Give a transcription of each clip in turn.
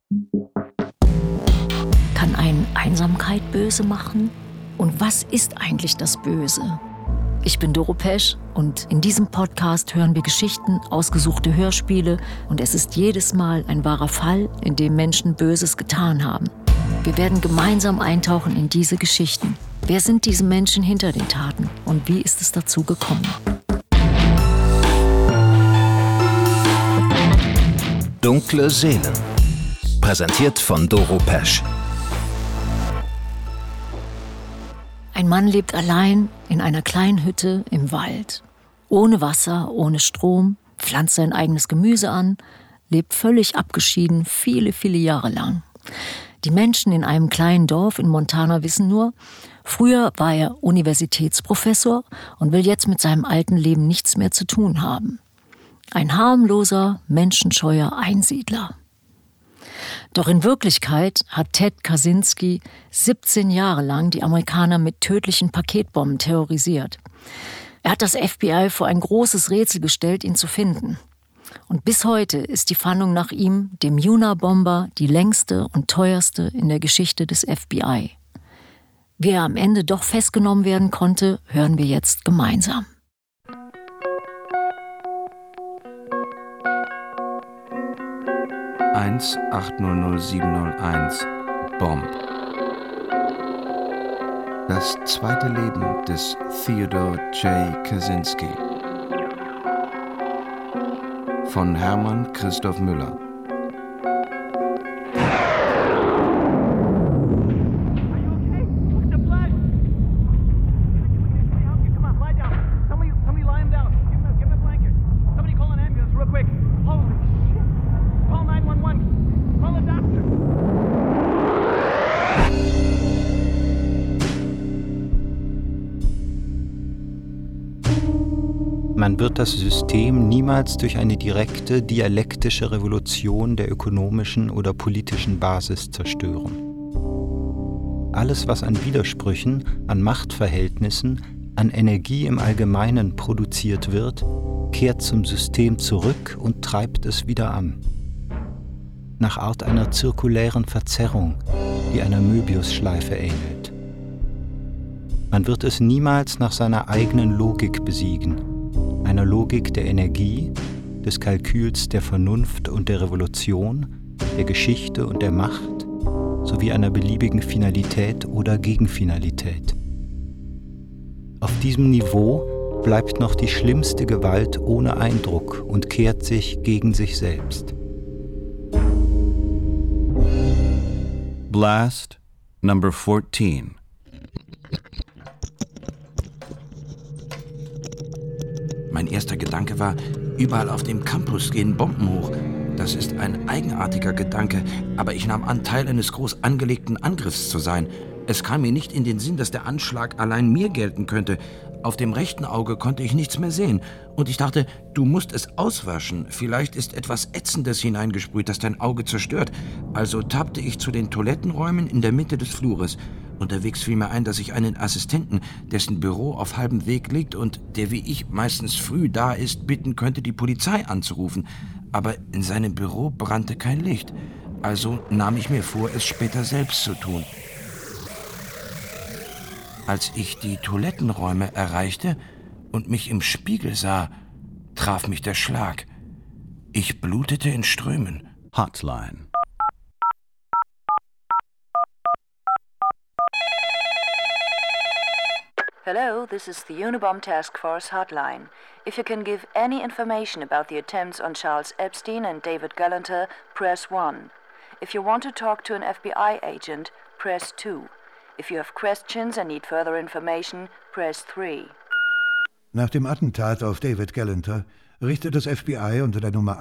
Kann einen Einsamkeit böse machen? Und was ist eigentlich das Böse? Ich bin Doro Pesch und in diesem Podcast hören wir Geschichten, ausgesuchte Hörspiele und es ist jedes Mal ein wahrer Fall, in dem Menschen Böses getan haben. Wir werden gemeinsam eintauchen in diese Geschichten. Wer sind diese Menschen hinter den Taten und wie ist es dazu gekommen? Dunkle Seelen. Präsentiert von Doro Pesch. Ein Mann lebt allein in einer kleinen Hütte im Wald. Ohne Wasser, ohne Strom, pflanzt sein eigenes Gemüse an, lebt völlig abgeschieden viele, viele Jahre lang. Die Menschen in einem kleinen Dorf in Montana wissen nur, früher war er Universitätsprofessor und will jetzt mit seinem alten Leben nichts mehr zu tun haben. Ein harmloser, menschenscheuer Einsiedler. Doch in Wirklichkeit hat Ted Kaczynski 17 Jahre lang die Amerikaner mit tödlichen Paketbomben terrorisiert. Er hat das FBI vor ein großes Rätsel gestellt, ihn zu finden. Und bis heute ist die Fahndung nach ihm, dem Unabomber, die längste und teuerste in der Geschichte des FBI. Wie er am Ende doch festgenommen werden konnte, hören wir jetzt gemeinsam. (1800701) Bomb. Das zweite Leben des Theodore J. Kaczynski von Hermann Christoph Müller. Man wird das System niemals durch eine direkte dialektische Revolution der ökonomischen oder politischen Basis zerstören. Alles, was an Widersprüchen, an Machtverhältnissen, an Energie im Allgemeinen produziert wird, kehrt zum System zurück und treibt es wieder an. Nach Art einer zirkulären Verzerrung, die einer Möbiusschleife ähnelt. Man wird es niemals nach seiner eigenen Logik besiegen, einer Logik der Energie, des Kalküls der Vernunft und der Revolution, der Geschichte und der Macht, sowie einer beliebigen Finalität oder Gegenfinalität. Auf diesem Niveau bleibt noch die schlimmste Gewalt ohne Eindruck und kehrt sich gegen sich selbst. Blast Number 14. Mein erster Gedanke war, überall auf dem Campus gehen Bomben hoch. Das ist ein eigenartiger Gedanke, aber ich nahm an, Teil eines groß angelegten Angriffs zu sein. Es kam mir nicht in den Sinn, dass der Anschlag allein mir gelten könnte. Auf dem rechten Auge konnte ich nichts mehr sehen. Und ich dachte, du musst es auswaschen. Vielleicht ist etwas Ätzendes hineingesprüht, das dein Auge zerstört. Also tappte ich zu den Toilettenräumen in der Mitte des Flures. Unterwegs fiel mir ein, dass ich einen Assistenten, dessen Büro auf halbem Weg liegt und der wie ich meistens früh da ist, bitten könnte, die Polizei anzurufen. Aber in seinem Büro brannte kein Licht. Also nahm ich mir vor, es später selbst zu tun. Als ich die Toilettenräume erreichte und mich im Spiegel sah, traf mich der Schlag. Ich blutete in Strömen. Hotline. Hello, this is the Unabomb Task Force hotline. If you can give any information about the attempts on Charles Epstein and David Galanter, press 1. If you want to talk to an FBI agent, press 2. If you have questions and need further information, press 3. Nach dem Attentat auf David Galanter richtet das FBI unter der Nummer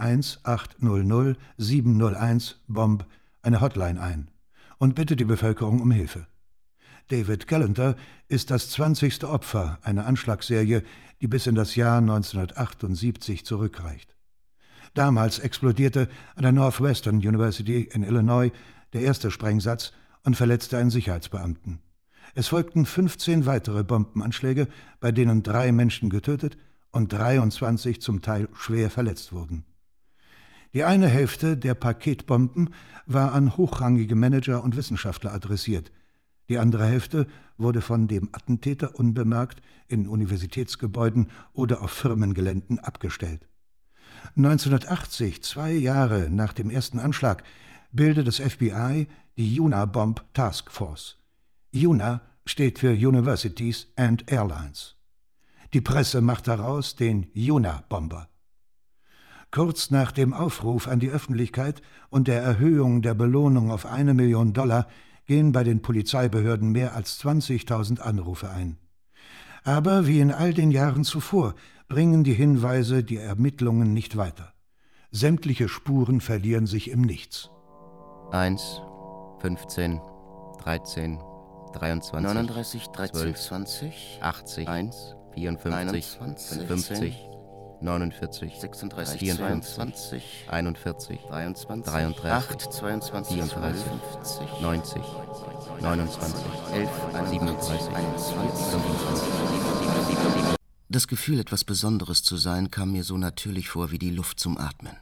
1800701 Bomb eine Hotline ein und bittet die Bevölkerung um Hilfe. David Galanter ist das 20. Opfer einer Anschlagsserie, die bis in das Jahr 1978 zurückreicht. Damals explodierte an der Northwestern University in Illinois der erste Sprengsatz und verletzte einen Sicherheitsbeamten. Es folgten 15 weitere Bombenanschläge, bei denen 3 Menschen getötet und 23 zum Teil schwer verletzt wurden. Die eine Hälfte der Paketbomben war an hochrangige Manager und Wissenschaftler adressiert. Die andere Hälfte wurde von dem Attentäter unbemerkt in Universitätsgebäuden oder auf Firmengeländen abgestellt. 1980, 2 Jahre nach dem ersten Anschlag, bildet das FBI die Unabomb Task Force. UNA steht für Universities and Airlines. Die Presse macht daraus den Unabomber. Kurz nach dem Aufruf an die Öffentlichkeit und der Erhöhung der Belohnung auf $1 Million gehen bei den Polizeibehörden mehr als 20.000 Anrufe ein. Aber wie in all den Jahren zuvor bringen die Hinweise die Ermittlungen nicht weiter. Sämtliche Spuren verlieren sich im Nichts. 1, 15, 13, 23, 39, 13, 12, 20, 80, 1, 54, 21, 50, 49, 36, 54, 22, 41, 23, 33, 8, 22, 34, 50, 90, 29, 11, 37, 21. Das Gefühl, etwas Besonderes zu sein, kam mir so natürlich vor wie die Luft zum Atmen.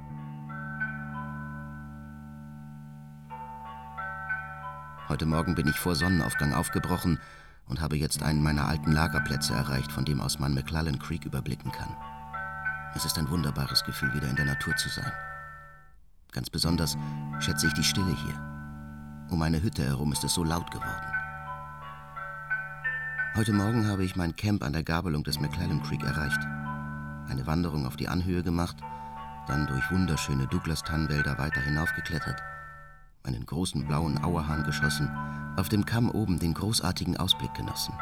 Heute Morgen bin ich vor Sonnenaufgang aufgebrochen und habe jetzt einen meiner alten Lagerplätze erreicht, von dem aus man McClellan Creek überblicken kann. Es ist ein wunderbares Gefühl, wieder in der Natur zu sein. Ganz besonders schätze ich die Stille hier. Um meine Hütte herum ist es so laut geworden. Heute Morgen habe ich mein Camp an der Gabelung des McClellan Creek erreicht. Eine Wanderung auf die Anhöhe gemacht, dann durch wunderschöne Douglas-Tannenwälder weiter hinaufgeklettert, einen großen blauen Auerhahn geschossen, auf dem Kamm oben den großartigen Ausblick genossen.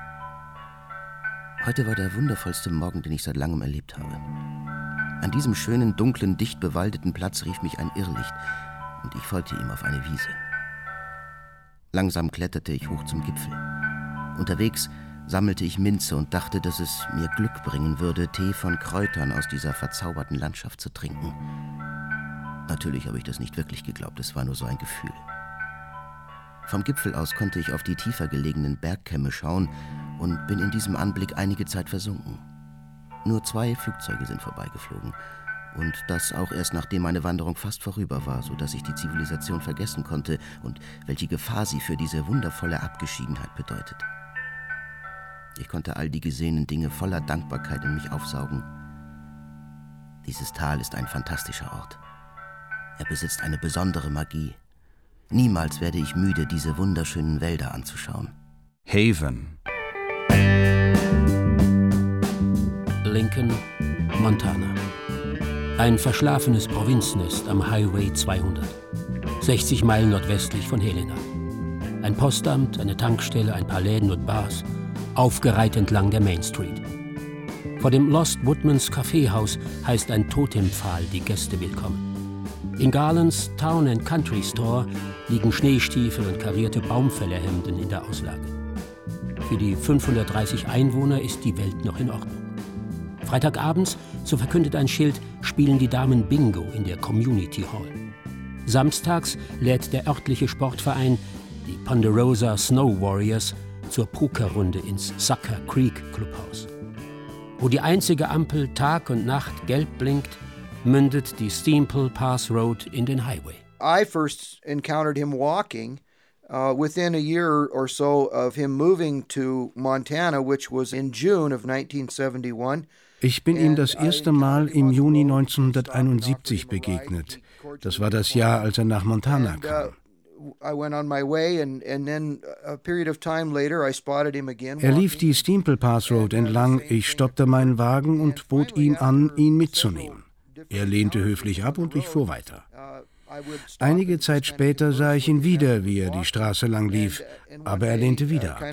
Heute war der wundervollste Morgen, den ich seit langem erlebt habe. An diesem schönen, dunklen, dicht bewaldeten Platz rief mich ein Irrlicht und ich folgte ihm auf eine Wiese. Langsam kletterte ich hoch zum Gipfel. Unterwegs sammelte ich Minze und dachte, dass es mir Glück bringen würde, Tee von Kräutern aus dieser verzauberten Landschaft zu trinken. Natürlich habe ich das nicht wirklich geglaubt, es war nur so ein Gefühl. Vom Gipfel aus konnte ich auf die tiefer gelegenen Bergkämme schauen und bin in diesem Anblick einige Zeit versunken. Nur 2 Flugzeuge sind vorbeigeflogen und das auch erst nachdem meine Wanderung fast vorüber war, sodass ich die Zivilisation vergessen konnte und welche Gefahr sie für diese wundervolle Abgeschiedenheit bedeutet. Ich konnte all die gesehenen Dinge voller Dankbarkeit in mich aufsaugen. Dieses Tal ist ein fantastischer Ort. Er besitzt eine besondere Magie. Niemals werde ich müde, diese wunderschönen Wälder anzuschauen. Haven. Lincoln, Montana. Ein verschlafenes Provinznest am Highway 200. 60 Meilen nordwestlich von Helena. Ein Postamt, eine Tankstelle, ein paar Läden und Bars, aufgereiht entlang der Main Street. Vor dem Lost Woodmans Kaffeehaus heißt ein Totempfahl die Gäste willkommen. In Garlands Town and Country Store liegen Schneestiefel und karierte Baumfällerhemden in der Auslage. Für die 530 Einwohner ist die Welt noch in Ordnung. Freitagabends, so verkündet ein Schild, spielen die Damen Bingo in der Community Hall. Samstags lädt der örtliche Sportverein, die Ponderosa Snow Warriors, zur Pokerrunde ins Sucker Creek Clubhaus. Wo die einzige Ampel Tag und Nacht gelb blinkt, mündet die Steample Pass Road in den Highway. I first encountered him walking within a year or so of him moving to Montana, which was in June of 1971. Ich bin ihm das erste Mal im Juni 1971 begegnet. Das war das Jahr, als er nach Montana kam. Er lief die Steample Pass Road entlang, ich stoppte meinen Wagen und bot ihm an, ihn mitzunehmen. Er lehnte höflich ab und ich fuhr weiter. Einige Zeit später sah ich ihn wieder, wie er die Straße lang lief, aber er lehnte wieder ab.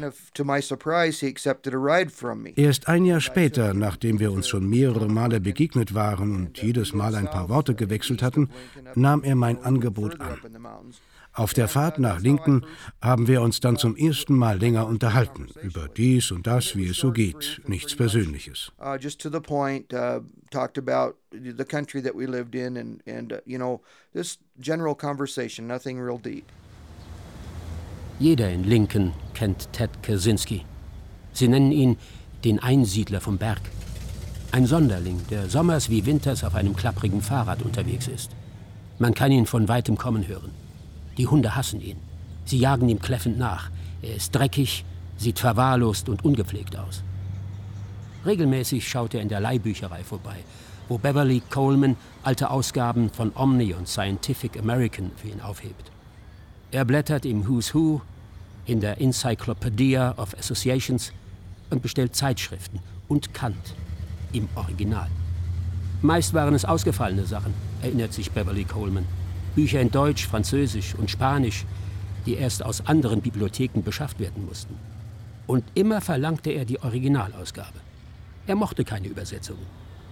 Erst ein Jahr später, nachdem wir uns schon mehrere Male begegnet waren und jedes Mal ein paar Worte gewechselt hatten, nahm er mein Angebot an. Auf der Fahrt nach Lincoln haben wir uns dann zum ersten Mal länger unterhalten, über dies und das, wie es so geht, nichts Persönliches. Just to the point, talked about the country that we lived in and this general conversation, nothing real deep. Jeder in Lincoln kennt Ted Kaczynski. Sie nennen ihn den Einsiedler vom Berg. Ein Sonderling, der sommers wie winters auf einem klapprigen Fahrrad unterwegs ist. Man kann ihn von weitem kommen hören. Die Hunde hassen ihn. Sie jagen ihm kläffend nach. Er ist dreckig, sieht verwahrlost und ungepflegt aus. Regelmäßig schaut er in der Leihbücherei vorbei, wo Beverly Coleman alte Ausgaben von Omni und Scientific American für ihn aufhebt. Er blättert im Who's Who, in der Encyclopedia of Associations und bestellt Zeitschriften und Kant im Original. Meist waren es ausgefallene Sachen, erinnert sich Beverly Coleman. Bücher in Deutsch, Französisch und Spanisch, die erst aus anderen Bibliotheken beschafft werden mussten. Und immer verlangte er die Originalausgabe. Er mochte keine Übersetzungen.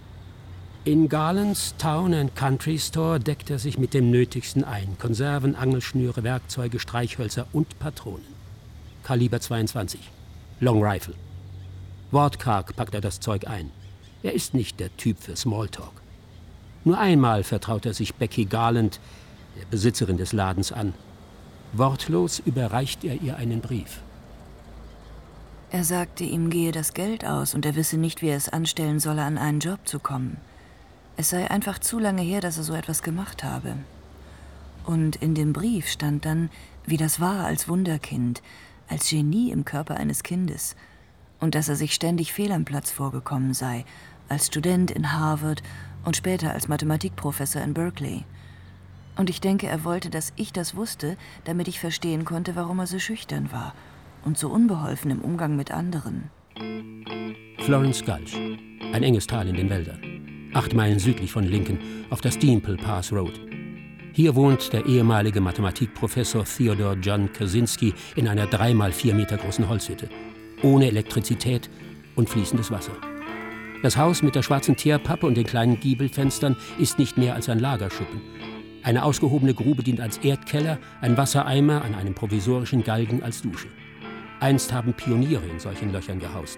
In Garlands Town and Country Store deckt er sich mit dem Nötigsten ein. Konserven, Angelschnüre, Werkzeuge, Streichhölzer und Patronen. Kaliber 22. Long Rifle. Wortkarg packt er das Zeug ein. Er ist nicht der Typ für Smalltalk. Nur einmal vertraut er sich Becky Garland, der Besitzerin des Ladens, an. Wortlos überreicht er ihr einen Brief. Er sagte, ihm gehe das Geld aus und er wisse nicht, wie er es anstellen solle, an einen Job zu kommen. Es sei einfach zu lange her, dass er so etwas gemacht habe. Und in dem Brief stand dann, wie das war als Wunderkind, als Genie im Körper eines Kindes. Und dass er sich ständig fehl am Platz vorgekommen sei, als Student in Harvard und später als Mathematikprofessor in Berkeley. Und ich denke, er wollte, dass ich das wusste, damit ich verstehen konnte, warum er so schüchtern war und so unbeholfen im Umgang mit anderen. Florence Gulch, ein enges Tal in den Wäldern, 8 Meilen südlich von Lincoln, auf der Steample Pass Road. Hier wohnt der ehemalige Mathematikprofessor Theodore John Kaczynski in einer 3x4 Meter großen Holzhütte, ohne Elektrizität und fließendes Wasser. Das Haus mit der schwarzen Teerpappe und den kleinen Giebelfenstern ist nicht mehr als ein Lagerschuppen. Eine ausgehobene Grube dient als Erdkeller, ein Wassereimer an einem provisorischen Galgen als Dusche. Einst haben Pioniere in solchen Löchern gehaust.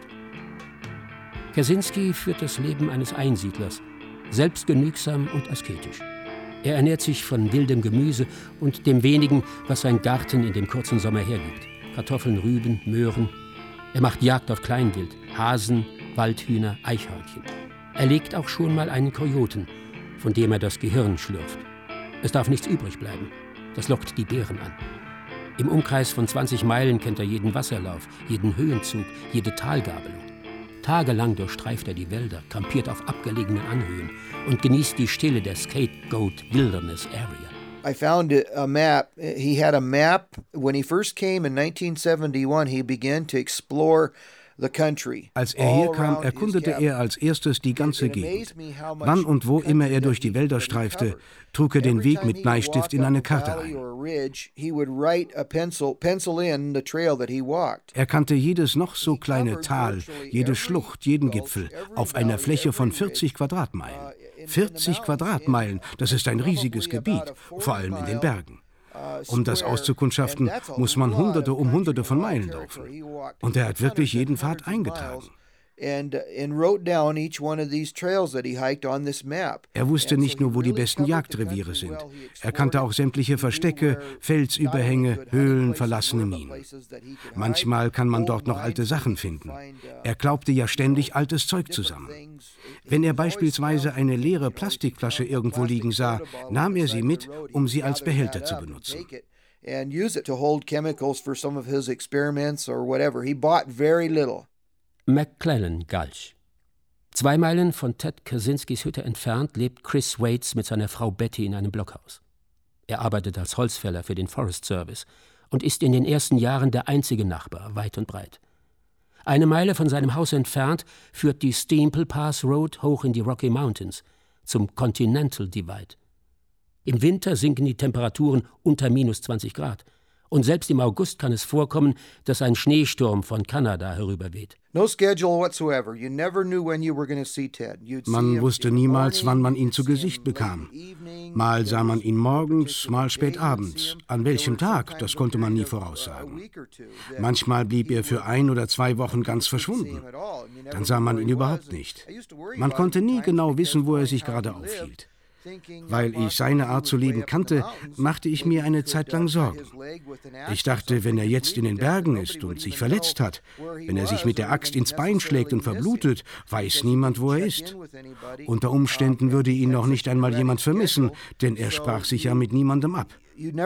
Kaczynski führt das Leben eines Einsiedlers, selbstgenügsam und asketisch. Er ernährt sich von wildem Gemüse und dem wenigen, was sein Garten in dem kurzen Sommer hergibt. Kartoffeln, Rüben, Möhren. Er macht Jagd auf Kleinwild, Hasen, Waldhühner, Eichhörnchen. Er legt auch schon mal einen Kojoten, von dem er das Gehirn schlürft. Es darf nichts übrig bleiben. Das lockt die Bären an. Im Umkreis von 20 Meilen kennt er jeden Wasserlauf, jeden Höhenzug, jede Talgabelung. Tagelang durchstreift er die Wälder, kampiert auf abgelegenen Anhöhen und genießt die Stille der Scapegoat Wilderness Area. I found a map. He had a map. When he first came in 1971, he began to explore the country. Als er hier kam, erkundete er als erstes die ganze Gegend. Wann und wo immer er durch die Wälder streifte, trug er den Weg mit Bleistift in eine Karte ein. Er kannte jedes noch so kleine Tal, jede Schlucht, jeden Gipfel auf einer Fläche von 40 Quadratmeilen. 40 Quadratmeilen, das ist ein riesiges Gebiet, vor allem in den Bergen. Um das auszukundschaften, muss man Hunderte um Hunderte von Meilen laufen. Und er hat wirklich jeden Pfad eingetragen. Er wusste nicht nur, wo die besten Jagdreviere sind. Er kannte auch sämtliche Verstecke, Felsüberhänge, Höhlen, verlassene Minen. Manchmal kann man dort noch alte Sachen finden. Er glaubte ja ständig altes Zeug zusammen. Wenn er beispielsweise eine leere Plastikflasche irgendwo liegen sah, nahm er sie mit, um sie als Behälter zu benutzen. McClellan Gulch. 2 Meilen von Ted Kaczynskis Hütte entfernt lebt Chris Waits mit seiner Frau Betty in einem Blockhaus. Er arbeitet als Holzfäller für den Forest Service und ist in den ersten Jahren der einzige Nachbar, weit und breit. 1 Meile von seinem Haus entfernt führt die Steample Pass Road hoch in die Rocky Mountains, zum Continental Divide. Im Winter sinken die Temperaturen unter minus 20 Grad. Und selbst im August kann es vorkommen, dass ein Schneesturm von Kanada herüberweht. Man wusste niemals, wann man ihn zu Gesicht bekam. Mal sah man ihn morgens, mal spät abends. An welchem Tag, das konnte man nie voraussagen. Manchmal blieb er für 1 oder 2 Wochen ganz verschwunden. Dann sah man ihn überhaupt nicht. Man konnte nie genau wissen, wo er sich gerade aufhielt. Weil ich seine Art zu leben kannte, machte ich mir eine Zeit lang Sorgen. Ich dachte, wenn er jetzt in den Bergen ist und sich verletzt hat, wenn er sich mit der Axt ins Bein schlägt und verblutet, weiß niemand, wo er ist. Unter Umständen würde ihn noch nicht einmal jemand vermissen, denn er sprach sich ja mit niemandem ab.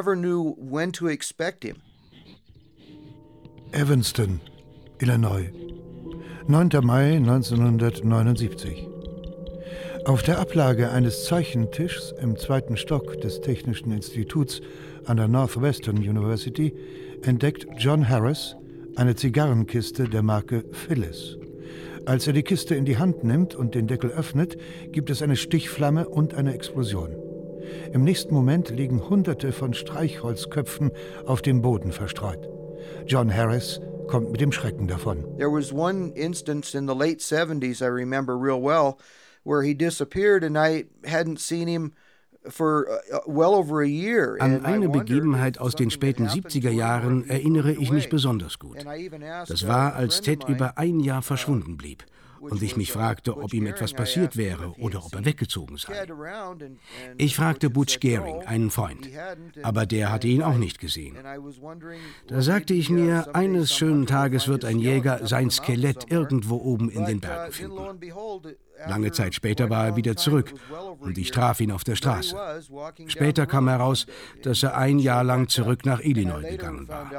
Evanston, Illinois, 9. Mai 1979. Auf der Ablage eines Zeichentischs im 2. Stock des Technischen Instituts an der Northwestern University entdeckt John Harris eine Zigarrenkiste der Marke Phyllis. Als er die Kiste in die Hand nimmt und den Deckel öffnet, gibt es eine Stichflamme und eine Explosion. Im nächsten Moment liegen Hunderte von Streichholzköpfen auf dem Boden verstreut. John Harris kommt mit dem Schrecken davon. There was one instance in the late 70s I remember real well where he disappeared and I hadn't seen him for well over a year. An eine Begebenheit aus den späten 70er Jahren erinnere ich mich besonders gut. Das war, als Ted über ein Jahr verschwunden blieb und ich mich fragte, ob ihm etwas passiert wäre oder ob er weggezogen sei. Ich fragte Butch Gehring, einen Freund, aber der hatte ihn auch nicht gesehen. Da sagte ich mir, eines schönen Tages wird ein Jäger sein Skelett irgendwo oben in den Bergen finden. Lange Zeit später war er wieder zurück und ich traf ihn auf der Straße. Später kam heraus, dass er ein Jahr lang zurück nach Illinois gegangen war.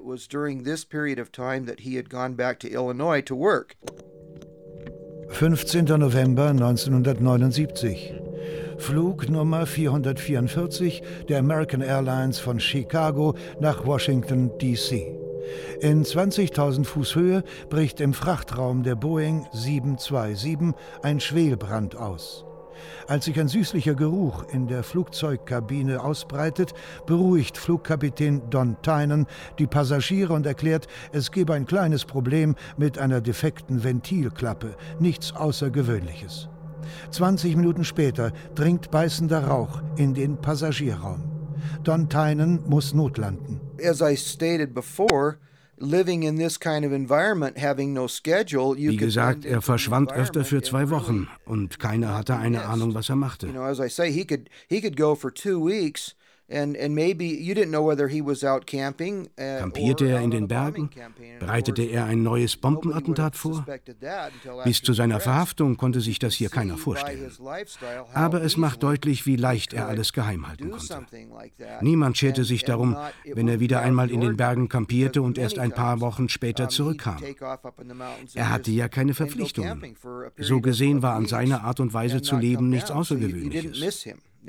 15. November 1979. Flug Nummer 444 der American Airlines von Chicago nach Washington, D.C. In 20.000 Fuß Höhe bricht im Frachtraum der Boeing 727 ein Schwelbrand aus. Als sich ein süßlicher Geruch in der Flugzeugkabine ausbreitet, beruhigt Flugkapitän Don Tynan die Passagiere und erklärt, es gebe ein kleines Problem mit einer defekten Ventilklappe, nichts Außergewöhnliches. 20 Minuten später dringt beißender Rauch in den Passagierraum. Don Tynan muss notlanden. As I stated before, living in this kind of environment, having no schedule, Wie gesagt, er verschwand öfter für 2 Wochen und keiner hatte eine Ahnung, was er machte. You know, as I say, he could go for 2 weeks. And maybe you didn't know whether he was out camping. Kampierte er in den Bergen? Bereitete er ein neues Bombenattentat vor? Bis zu seiner Verhaftung konnte sich das hier keiner vorstellen. Aber es macht deutlich, wie leicht er alles geheim halten konnte. Niemand scherte sich darum, wenn er wieder einmal in den Bergen kampierte und erst ein paar Wochen später zurückkam. Er hatte ja keine Verpflichtungen. So gesehen war an seiner Art und Weise zu leben nichts Außergewöhnliches.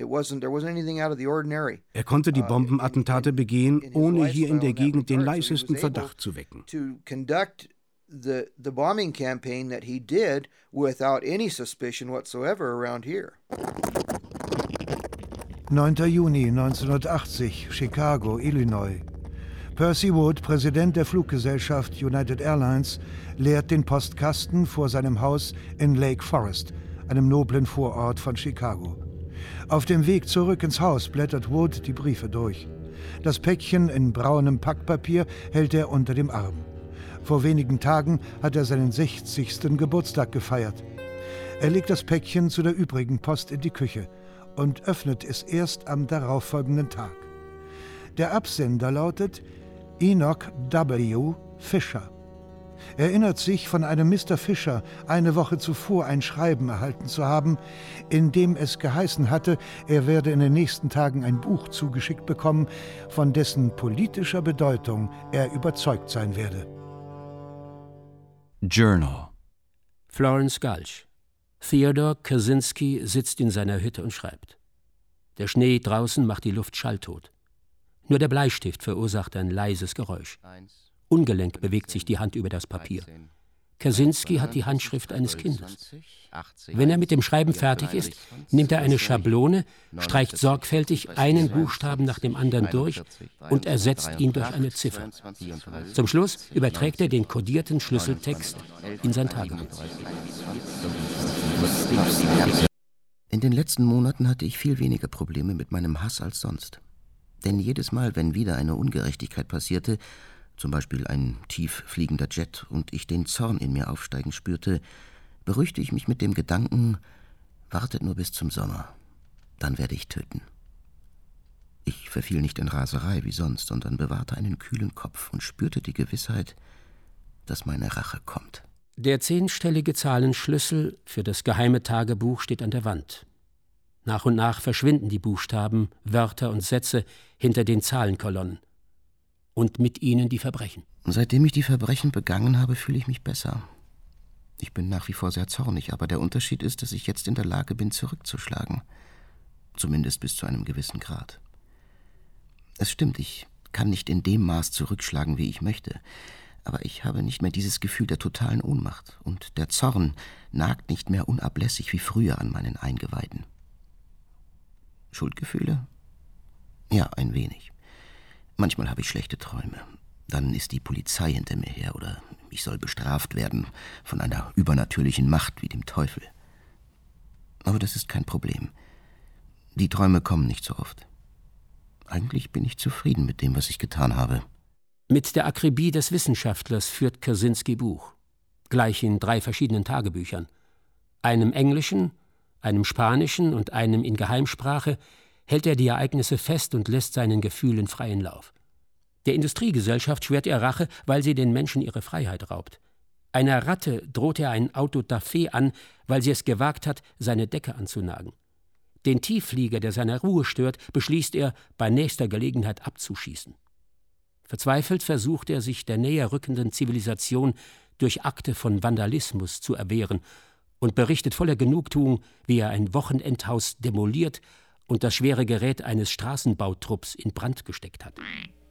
Er konnte die Bombenattentate begehen, ohne hier in der Gegend den leisesten Verdacht zu wecken. The bombing campaign that he did without any suspicion whatsoever around here. 9. Juni 1980, Chicago, Illinois. Percy Wood, Präsident der Fluggesellschaft United Airlines, leert den Postkasten vor seinem Haus in Lake Forest, einem noblen Vorort von Chicago. Auf dem Weg zurück ins Haus blättert Wood die Briefe durch. Das Päckchen in braunem Packpapier hält er unter dem Arm. Vor wenigen Tagen hat er seinen 60. Geburtstag gefeiert. Er legt das Päckchen zu der übrigen Post in die Küche und öffnet es erst am darauffolgenden Tag. Der Absender lautet Enoch W. Fisher. Er erinnert sich, von einem Mr. Fisher eine Woche zuvor ein Schreiben erhalten zu haben, in dem es geheißen hatte, er werde in den nächsten Tagen ein Buch zugeschickt bekommen, von dessen politischer Bedeutung er überzeugt sein werde. Journal. Florence Gulch. Theodor Kaczynski sitzt in seiner Hütte und schreibt. Der Schnee draußen macht die Luft schalltot. Nur der Bleistift verursacht ein leises Geräusch. Ungelenk bewegt sich die Hand über das Papier. Kaczynski hat die Handschrift eines Kindes. Wenn er mit dem Schreiben fertig ist, nimmt er eine Schablone, streicht sorgfältig einen Buchstaben nach dem anderen durch und ersetzt ihn durch eine Ziffer. Zum Schluss überträgt er den kodierten Schlüsseltext in sein Tagebuch. In den letzten Monaten hatte ich viel weniger Probleme mit meinem Hass als sonst. Denn jedes Mal, wenn wieder eine Ungerechtigkeit passierte, zum Beispiel ein tief fliegender Jet, und ich den Zorn in mir aufsteigen spürte, beruhigte ich mich mit dem Gedanken, wartet nur bis zum Sommer. dann werde ich töten. Ich verfiel nicht in Raserei wie sonst, sondern bewahrte einen kühlen Kopf und spürte die Gewissheit, dass meine Rache kommt. Der 10-stellige Zahlenschlüssel für das geheime Tagebuch steht an der Wand. Nach und nach verschwinden die Buchstaben, Wörter und Sätze hinter den Zahlenkolonnen. Und mit ihnen die Verbrechen. Seitdem ich die Verbrechen begangen habe, fühle ich mich besser. Ich bin nach wie vor sehr zornig, aber der Unterschied ist, dass ich jetzt in der Lage bin, zurückzuschlagen. Zumindest bis zu einem gewissen Grad. Es stimmt, ich kann nicht in dem Maß zurückschlagen, wie ich möchte. Aber ich habe nicht mehr dieses Gefühl der totalen Ohnmacht. Und der Zorn nagt nicht mehr unablässig wie früher an meinen Eingeweiden. Schuldgefühle? Ja, ein wenig. Manchmal habe ich schlechte Träume. Dann ist die Polizei hinter mir her oder ich soll bestraft werden von einer übernatürlichen Macht wie dem Teufel. Aber das ist kein Problem. Die Träume kommen nicht so oft. Eigentlich bin ich zufrieden mit dem, was ich getan habe. Mit der Akribie des Wissenschaftlers führt Kaczynski Buch. Gleich in 3 verschiedenen Tagebüchern. Einem englischen, einem spanischen und einem in Geheimsprache hält er die Ereignisse fest und lässt seinen Gefühlen freien Lauf. Der Industriegesellschaft schwört er Rache, weil sie den Menschen ihre Freiheit raubt. Einer Ratte droht er ein Autodafé an, weil sie es gewagt hat, seine Decke anzunagen. Den Tiefflieger, der seine Ruhe stört, beschließt er, bei nächster Gelegenheit abzuschießen. Verzweifelt versucht er, sich der näher rückenden Zivilisation durch Akte von Vandalismus zu erwehren und berichtet voller Genugtuung, wie er ein Wochenendhaus demoliert und das schwere Gerät eines Straßenbautrupps in Brand gesteckt hat.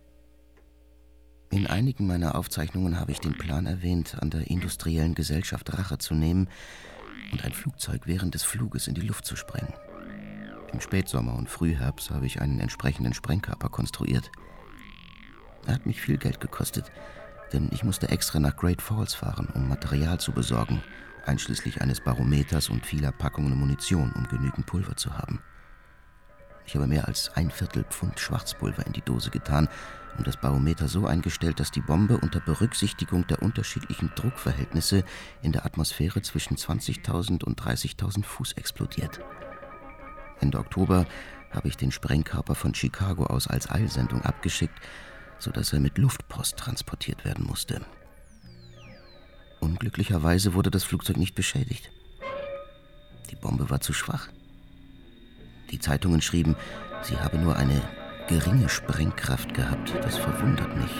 In einigen meiner Aufzeichnungen habe ich den Plan erwähnt, an der industriellen Gesellschaft Rache zu nehmen und ein Flugzeug während des Fluges in die Luft zu sprengen. Im Spätsommer und Frühherbst habe ich einen entsprechenden Sprengkörper konstruiert. Er hat mich viel Geld gekostet, denn ich musste extra nach Great Falls fahren, um Material zu besorgen, einschließlich eines Barometers und vieler Packungen Munition, um genügend Pulver zu haben. Ich habe mehr als 1/4 Pfund Schwarzpulver in die Dose getan und das Barometer so eingestellt, dass die Bombe unter Berücksichtigung der unterschiedlichen Druckverhältnisse in der Atmosphäre zwischen 20.000 und 30.000 Fuß explodiert. Ende Oktober habe ich den Sprengkörper von Chicago aus als Eilsendung abgeschickt, sodass er mit Luftpost transportiert werden musste. Unglücklicherweise wurde das Flugzeug nicht beschädigt. Die Bombe war zu schwach. Die Zeitungen schrieben, sie habe nur eine geringe Sprengkraft gehabt. Das verwundert mich.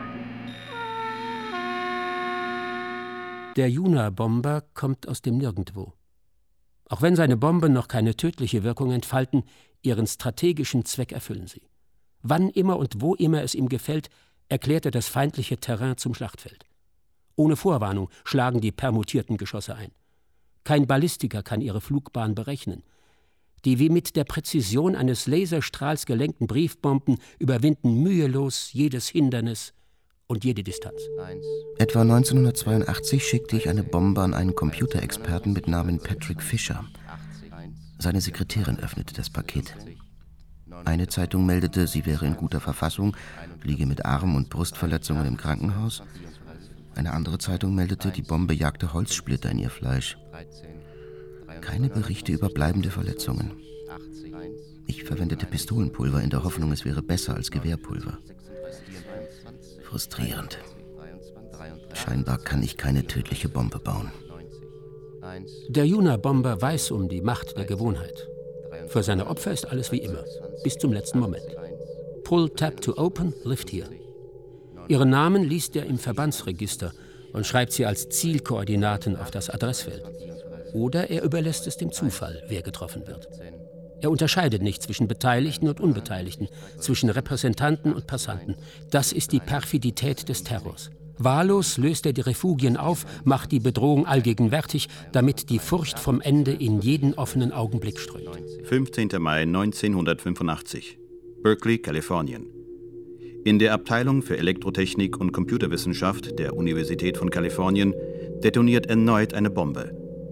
Der Juna-Bomber kommt aus dem Nirgendwo. Auch wenn seine Bomben noch keine tödliche Wirkung entfalten, ihren strategischen Zweck erfüllen sie. Wann immer und wo immer es ihm gefällt, erklärt er das feindliche Terrain zum Schlachtfeld. Ohne Vorwarnung schlagen die permutierten Geschosse ein. Kein Ballistiker kann ihre Flugbahn berechnen. Die wie mit der Präzision eines Laserstrahls gelenkten Briefbomben überwinden mühelos jedes Hindernis und jede Distanz. Etwa 1982 schickte ich eine Bombe an einen Computerexperten mit Namen Patrick Fisher. Seine Sekretärin öffnete das Paket. Eine Zeitung meldete, sie wäre in guter Verfassung, liege mit Arm- und Brustverletzungen im Krankenhaus. Eine andere Zeitung meldete, die Bombe jagte Holzsplitter in ihr Fleisch. Keine Berichte über bleibende Verletzungen. Ich verwendete Pistolenpulver in der Hoffnung, es wäre besser als Gewehrpulver. Frustrierend. Scheinbar kann ich keine tödliche Bombe bauen. Der Juna-Bomber weiß um die Macht der Gewohnheit. Für seine Opfer ist alles wie immer, bis zum letzten Moment. Pull Tab to Open, Lift Here. Ihren Namen liest er im Verbandsregister und schreibt sie als Zielkoordinaten auf das Adressfeld. Oder er überlässt es dem Zufall, wer getroffen wird. Er unterscheidet nicht zwischen Beteiligten und Unbeteiligten, zwischen Repräsentanten und Passanten. Das ist die Perfidität des Terrors. Wahllos löst er die Refugien auf, macht die Bedrohung allgegenwärtig, damit die Furcht vom Ende in jeden offenen Augenblick strömt. 15. Mai 1985, Berkeley, Kalifornien. In der Abteilung für Elektrotechnik und Computerwissenschaft der Universität von Kalifornien detoniert erneut eine Bombe.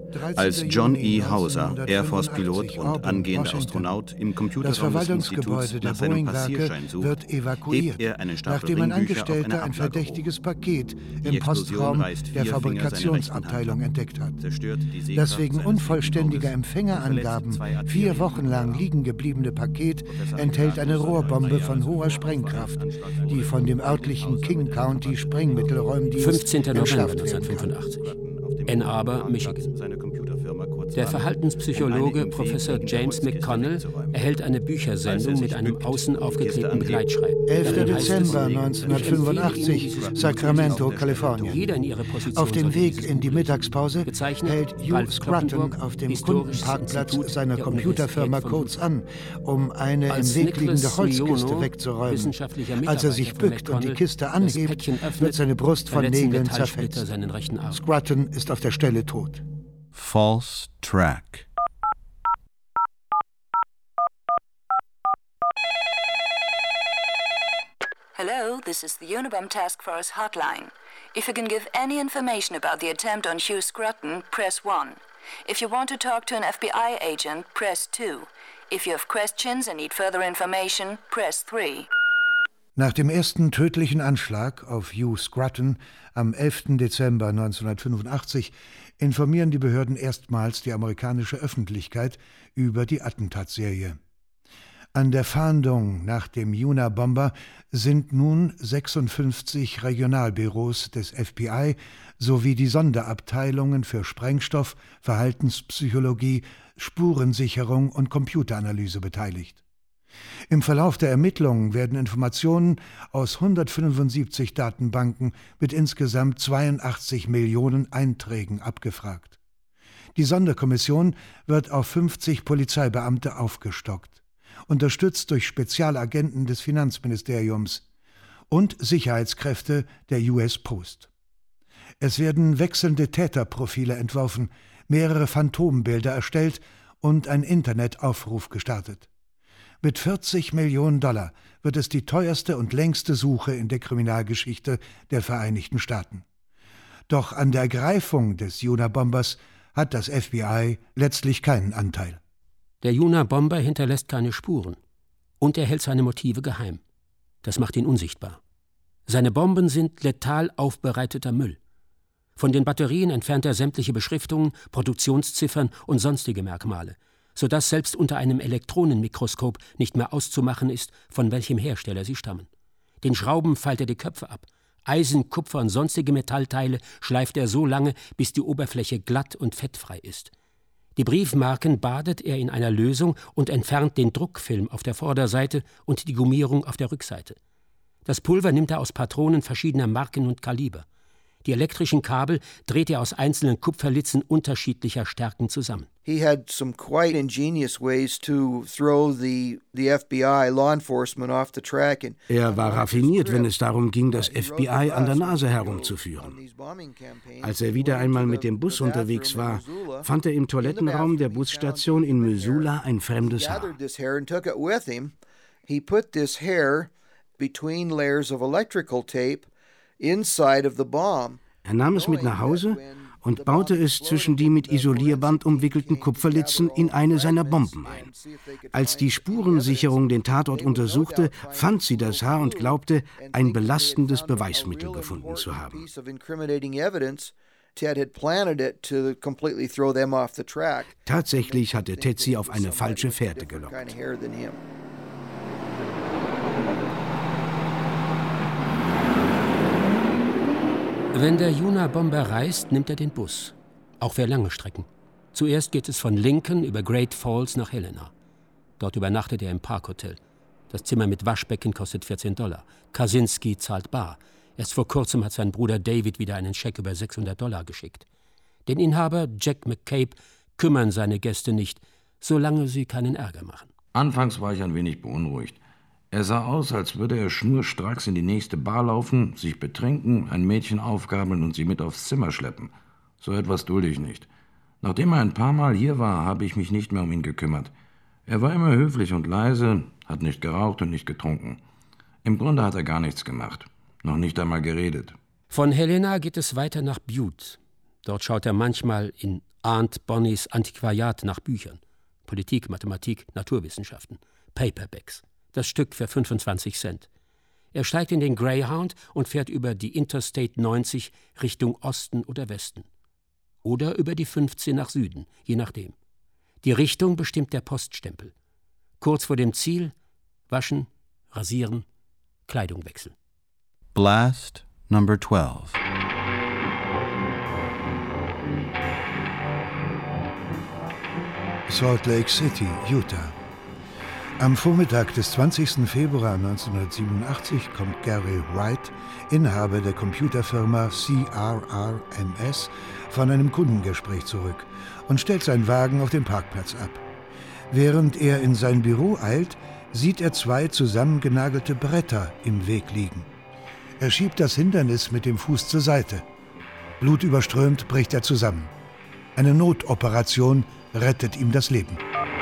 als John E. Hauser, Air Force-Pilot und angehender Astronaut, im Computerraum des Instituts nach seinem Passierschein sucht, hebt er einen Stapel nachdem ein Ringbücher auf Angestellter eine ein Ablagerung. verdächtiges Paket Die im Explosion Postraum reißt der 4 Finger seiner rechten Fabrikationsabteilung Hand ab, entdeckt hat. zerstört die Sehkraft Das wegen seines unvollständiger linken Auges, Empfängerangaben verletzt 2 Arterien 4 Wochen lang liegen gebliebene Paket enthält eine Rohrbombe von hoher Sprengkraft, die von dem örtlichen King County Sprengmittelräumdienst 15. November entschärft werden kann. 1985. Ann Arbor, Michigan. Der Verhaltenspsychologe Professor James McConnell erhält eine Büchersendung mit einem außen aufgeklebten Begleitschreiben. 11. Darin heißt Dezember es, 1985, Sacramento, Kalifornien. Jeder in ihre Position Auf dem sollte Weg dieses in die Buch Mittagspause Gezeichnet hält Hugh Ralph Scruton Kloppenburg, auf dem Historisches Kundenparkplatz Institut seiner der Computerfirma Universität von Coates an, um eine Als im Weg liegende Nicholas Holzkiste Miono, wegzuräumen. wissenschapächtlicher Als er sich Mitarbeiter von bückt und die McConnell, Kiste das anhebt, Päckchen öffnet, wird seine Brust von verletzen Nägeln Metallsplitter zerfetzt. seinen rechten Arm. Scruton ist auf der Stelle tot. False track. Hello, this is the Unabomb Task Force hotline. If you can give any information about the attempt on Hugh Scruton, press 1. If you want to talk to an FBI agent, press 2. If you have questions and need further information, press 3. Nach dem ersten tödlichen Anschlag auf Hugh Scruton am 11. Dezember 1985 informieren die Behörden erstmals die amerikanische Öffentlichkeit über die Attentatsserie. An der Fahndung nach dem Unabomber sind nun 56 Regionalbüros des FBI sowie die Sonderabteilungen für Sprengstoff, Verhaltenspsychologie, Spurensicherung und Computeranalyse beteiligt. Im Verlauf der Ermittlungen werden Informationen aus 175 Datenbanken mit insgesamt 82 Millionen Einträgen abgefragt. Die Sonderkommission wird auf 50 Polizeibeamte aufgestockt, unterstützt durch Spezialagenten des Finanzministeriums und Sicherheitskräfte der US Post. Es werden wechselnde Täterprofile entworfen, mehrere Phantombilder erstellt und ein Internetaufruf gestartet. Mit $40 Millionen wird es die teuerste und längste Suche in der Kriminalgeschichte der Vereinigten Staaten. Doch an der Ergreifung des Unabombers hat das FBI letztlich keinen Anteil. Der Unabomber hinterlässt keine Spuren und er hält seine Motive geheim. Das macht ihn unsichtbar. Seine Bomben sind letal aufbereiteter Müll. Von den Batterien entfernt er sämtliche Beschriftungen, Produktionsziffern und sonstige Merkmale, sodass selbst unter einem Elektronenmikroskop nicht mehr auszumachen ist, von welchem Hersteller sie stammen. Den Schrauben feilt er die Köpfe ab. Eisen, Kupfer und sonstige Metallteile schleift er so lange, bis die Oberfläche glatt und fettfrei ist. Die Briefmarken badet er in einer Lösung und entfernt den Druckfilm auf der Vorderseite und die Gummierung auf der Rückseite. Das Pulver nimmt er aus Patronen verschiedener Marken und Kaliber. Die elektrischen Kabel dreht er aus einzelnen Kupferlitzen unterschiedlicher Stärken zusammen. He had some quite ingenious ways to throw the FBI law enforcement off the track. Er war raffiniert, wenn es darum ging, das FBI an der Nase herumzuführen. Als er wieder einmal mit dem Bus unterwegs war, fand er im Toilettenraum der Busstation in Missoula ein fremdes Haar. He put this hair between layers of electrical tape inside of the bomb. Er nahm es mit nach Hause und baute es zwischen die mit Isolierband umwickelten Kupferlitzen in eine seiner Bomben ein. Als die Spurensicherung den Tatort untersuchte, fand sie das Haar und glaubte, ein belastendes Beweismittel gefunden zu haben. Tatsächlich hatte Ted sie auf eine falsche Fährte gelockt. Wenn der Unabomber reist, nimmt er den Bus. Auch für lange Strecken. Zuerst geht es von Lincoln über Great Falls nach Helena. Dort übernachtet er im Parkhotel. Das Zimmer mit Waschbecken kostet $14. Kaczynski zahlt bar. Erst vor kurzem hat sein Bruder David wieder einen Scheck über $600 geschickt. Den Inhaber, Jack McCabe, kümmern seine Gäste nicht, solange sie keinen Ärger machen. Anfangs war ich ein wenig beunruhigt. Er sah aus, als würde er schnurstracks in die nächste Bar laufen, sich betrinken, ein Mädchen aufgabeln und sie mit aufs Zimmer schleppen. So etwas dulde ich nicht. Nachdem er ein paar Mal hier war, habe ich mich nicht mehr um ihn gekümmert. Er war immer höflich und leise, hat nicht geraucht und nicht getrunken. Im Grunde hat er gar nichts gemacht, noch nicht einmal geredet. Von Helena geht es weiter nach Butte. Dort schaut er manchmal in ahnt Bonnys Antiquariat nach Büchern. Politik, Mathematik, Naturwissenschaften. Paperbacks. Das Stück für 25 Cent. Er steigt in den Greyhound und fährt über die Interstate 90 Richtung Osten oder Westen. Oder über die 15 nach Süden, je nachdem. Die Richtung bestimmt der Poststempel. Kurz vor dem Ziel waschen, rasieren, Kleidung wechseln. Blast number 12. Salt Lake City, Utah. Am Vormittag des 20. Februar 1987 kommt Gary Wright, Inhaber der Computerfirma CRRMS, von einem Kundengespräch zurück und stellt seinen Wagen auf dem Parkplatz ab. Während er in sein Büro eilt, sieht er 2 zusammengenagelte Bretter im Weg liegen. Er schiebt das Hindernis mit dem Fuß zur Seite. Blutüberströmt bricht er zusammen. Eine Notoperation rettet ihm das Leben.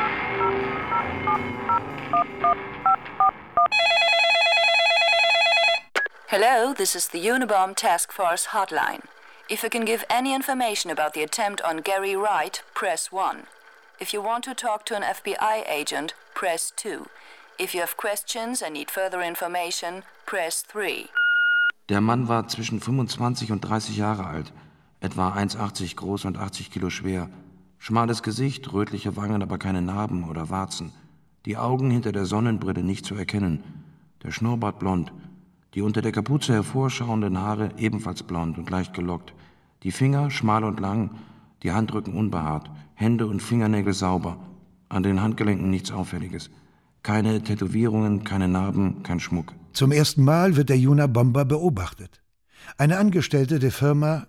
Hello, this is the Unabomb Task Force hotline. If you can give any information about the attempt on Gary Wright, press 1. If you want to talk to an FBI agent, press 2. If you have questions and need further information, press 3. Der Mann war zwischen 25 und 30 Jahre alt, etwa 1,80 groß und 80 Kilo schwer. Schmales Gesicht, rötliche Wangen, aber keine Narben oder Warzen. Die Augen hinter der Sonnenbrille nicht zu erkennen. Der Schnurrbart blond. Die unter der Kapuze hervorschauenden Haare ebenfalls blond und leicht gelockt. Die Finger schmal und lang, die Handrücken unbehaart, Hände und Fingernägel sauber. An den Handgelenken nichts Auffälliges. Keine Tätowierungen, keine Narben, kein Schmuck. Zum ersten Mal wird der Unabomber beobachtet. Eine Angestellte der Firma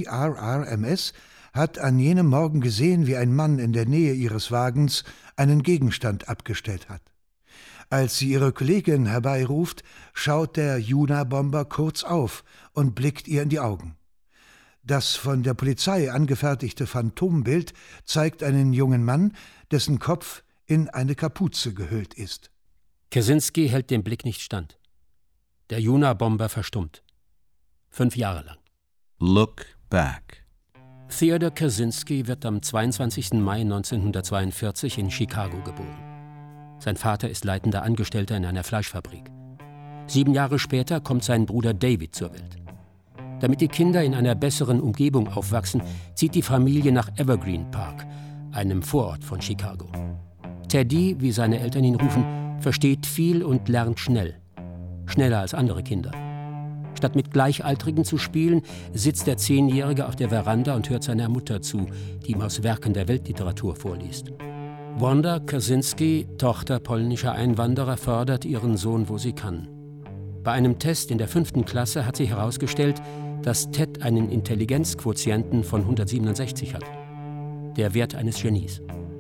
CRRMS hat an jenem Morgen gesehen, wie ein Mann in der Nähe ihres Wagens einen Gegenstand abgestellt hat. Als sie ihre Kollegin herbeiruft, schaut der Unabomber kurz auf und blickt ihr in die Augen. Das von der Polizei angefertigte Phantombild zeigt einen jungen Mann, dessen Kopf in eine Kapuze gehüllt ist. Kaczynski hält dem Blick nicht stand. Der Unabomber verstummt. 5 Jahre lang. Look back. Theodor Kaczynski wird am 22. Mai 1942 in Chicago geboren. Sein Vater ist leitender Angestellter in einer Fleischfabrik. 7 Jahre später kommt sein Bruder David zur Welt. Damit die Kinder in einer besseren Umgebung aufwachsen, zieht die Familie nach Evergreen Park, einem Vorort von Chicago. Teddy, wie seine Eltern ihn rufen, versteht viel und lernt schnell. Schneller als andere Kinder. Statt mit Gleichaltrigen zu spielen, sitzt der 10-Jährige auf der Veranda und hört seiner Mutter zu, die ihm aus Werken der Weltliteratur vorliest. Wanda Kaczynski, Tochter polnischer Einwanderer, fördert ihren Sohn, wo sie kann. Bei einem Test in der 5. Klasse hat sie herausgestellt, dass Ted einen Intelligenzquotienten von 167 hat. Der Wert eines Genies.